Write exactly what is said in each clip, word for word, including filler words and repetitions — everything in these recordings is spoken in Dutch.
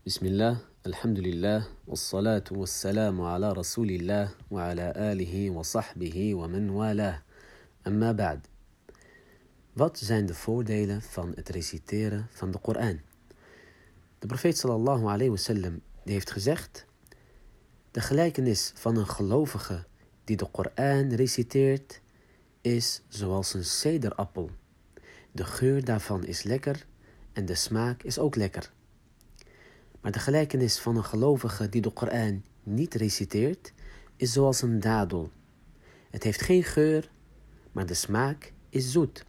Bismillah, alhamdulillah, wassalatu wassalamu ala rasulillah wa ala alihi wa sahbihi wa man walah. Amma ba'd. Wat zijn de voordelen van het reciteren van de Koran? De profeet sallallahu alayhi wasallam die heeft gezegd: de gelijkenis van een gelovige die de Koran reciteert is zoals een cederappel. De geur daarvan is lekker en de smaak is ook lekker. Maar de gelijkenis van een gelovige die de Koran niet reciteert is zoals een dadel. Het heeft geen geur, maar de smaak is zoet.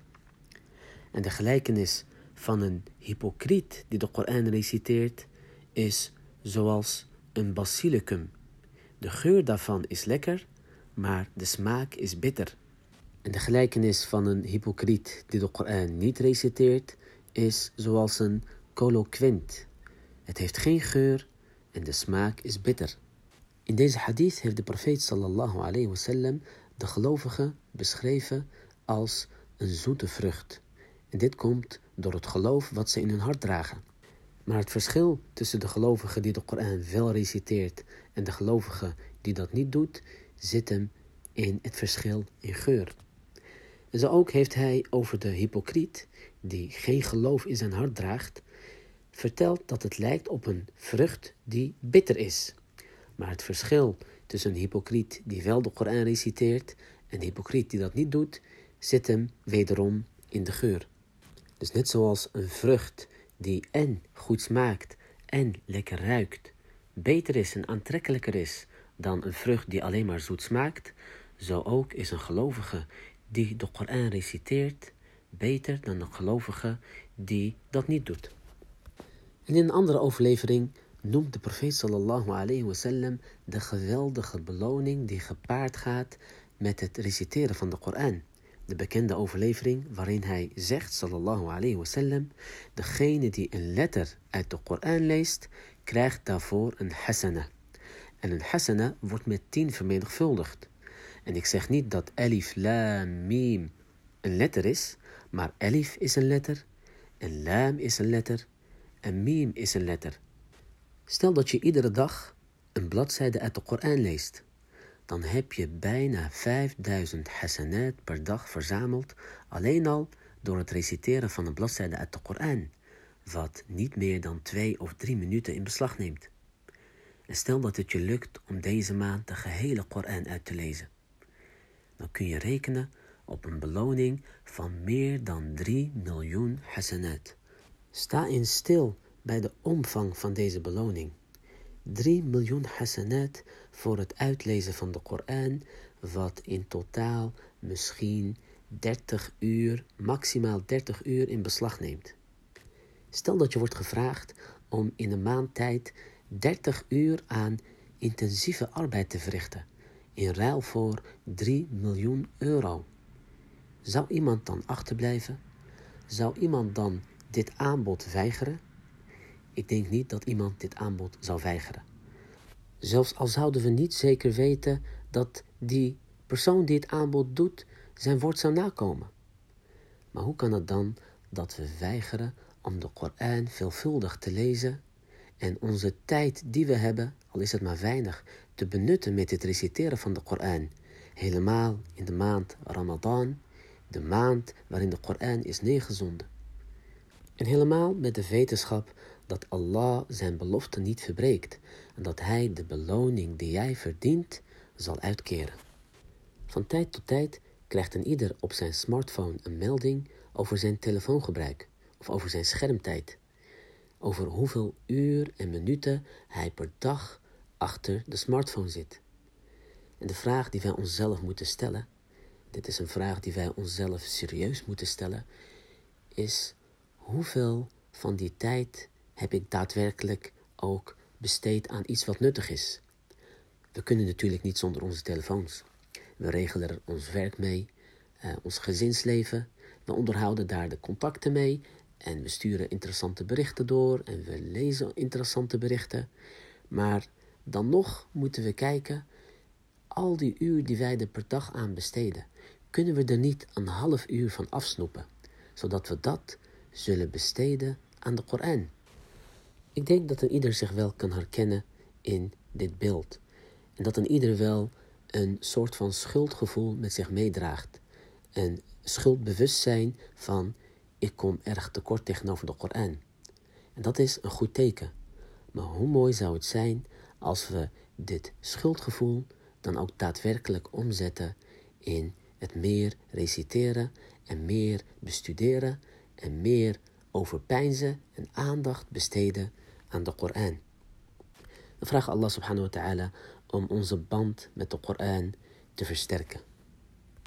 En de gelijkenis van een hypocriet die de Koran reciteert is zoals een basilicum. De geur daarvan is lekker, maar de smaak is bitter. En de gelijkenis van een hypocriet die de Koran niet reciteert is zoals een coloquint. Het heeft geen geur en de smaak is bitter. In deze hadith heeft de profeet sallallahu alayhi wasallam de gelovigen beschreven als een zoete vrucht. En dit komt door het geloof wat ze in hun hart dragen. Maar het verschil tussen de gelovige die de Koran wel reciteert en de gelovige die dat niet doet, zit hem in het verschil in geur. En zo ook heeft hij over de hypocriet die geen geloof in zijn hart draagt, vertelt dat het lijkt op een vrucht die bitter is. Maar het verschil tussen een hypocriet die wel de Koran reciteert en een hypocriet die dat niet doet, zit hem wederom in de geur. Dus net zoals een vrucht die en goed smaakt en lekker ruikt, beter is en aantrekkelijker is dan een vrucht die alleen maar zoet smaakt, zo ook is een gelovige die de Koran reciteert beter dan een gelovige die dat niet doet. En in een andere overlevering noemt de profeet sallallahu alayhi wasallam de geweldige beloning die gepaard gaat met het reciteren van de Koran. De bekende overlevering waarin hij zegt sallallahu alayhi wasallam: degene die een letter uit de Koran leest, krijgt daarvoor een hasana. En een hasana wordt met tien vermenigvuldigd. En ik zeg niet dat alif, lam, mim een letter is, maar alif is een letter, en lam is een letter, en mim is een letter. Stel dat je iedere dag een bladzijde uit de Koran leest. Dan heb je bijna vijfduizend hasanat per dag verzameld, alleen al door het reciteren van een bladzijde uit de Koran, wat niet meer dan twee of drie minuten in beslag neemt. En stel dat het je lukt om deze maand de gehele Koran uit te lezen. Dan kun je rekenen op een beloning van meer dan drie miljoen hasanat. Sta eens stil bij de omvang van deze beloning. drie miljoen hasanat voor het uitlezen van de Koran, wat in totaal misschien dertig uur, maximaal dertig uur in beslag neemt. Stel dat je wordt gevraagd om in een maand tijd dertig uur aan intensieve arbeid te verrichten, in ruil voor drie miljoen euro. Zou iemand dan achterblijven? Zou iemand dan dit aanbod weigeren? Ik denk niet dat iemand dit aanbod zou weigeren. Zelfs al zouden we niet zeker weten dat die persoon die het aanbod doet zijn woord zou nakomen. Maar hoe kan het dan dat we weigeren om de Koran veelvuldig te lezen en onze tijd die we hebben, al is het maar weinig, te benutten met het reciteren van de Koran, helemaal in de maand Ramadan, de maand waarin de Koran is neergezonden. En helemaal met de wetenschap dat Allah zijn belofte niet verbreekt en dat hij de beloning die jij verdient zal uitkeren. Van tijd tot tijd krijgt een ieder op zijn smartphone een melding over zijn telefoongebruik of over zijn schermtijd. Over hoeveel uur en minuten hij per dag achter de smartphone zit. En de vraag die wij onszelf moeten stellen, dit is een vraag die wij onszelf serieus moeten stellen, is: hoeveel van die tijd heb ik daadwerkelijk ook besteed aan iets wat nuttig is? We kunnen natuurlijk niet zonder onze telefoons. We regelen er ons werk mee, uh, ons gezinsleven. We onderhouden daar de contacten mee en we sturen interessante berichten door en we lezen interessante berichten. Maar dan nog moeten we kijken, al die uur die wij er per dag aan besteden, kunnen we er niet een half uur van afsnoepen, zodat we dat zullen besteden aan de Koran. Ik denk dat een ieder zich wel kan herkennen in dit beeld. En dat een ieder wel een soort van schuldgevoel met zich meedraagt. Een schuldbewustzijn van, ik kom erg tekort tegenover de Koran. En dat is een goed teken. Maar hoe mooi zou het zijn als we dit schuldgevoel dan ook daadwerkelijk omzetten in het meer reciteren en meer bestuderen en meer overpeinzen en aandacht besteden aan de Koran. We vragen Allah subhanahu wa ta'ala om onze band met de Koran te versterken.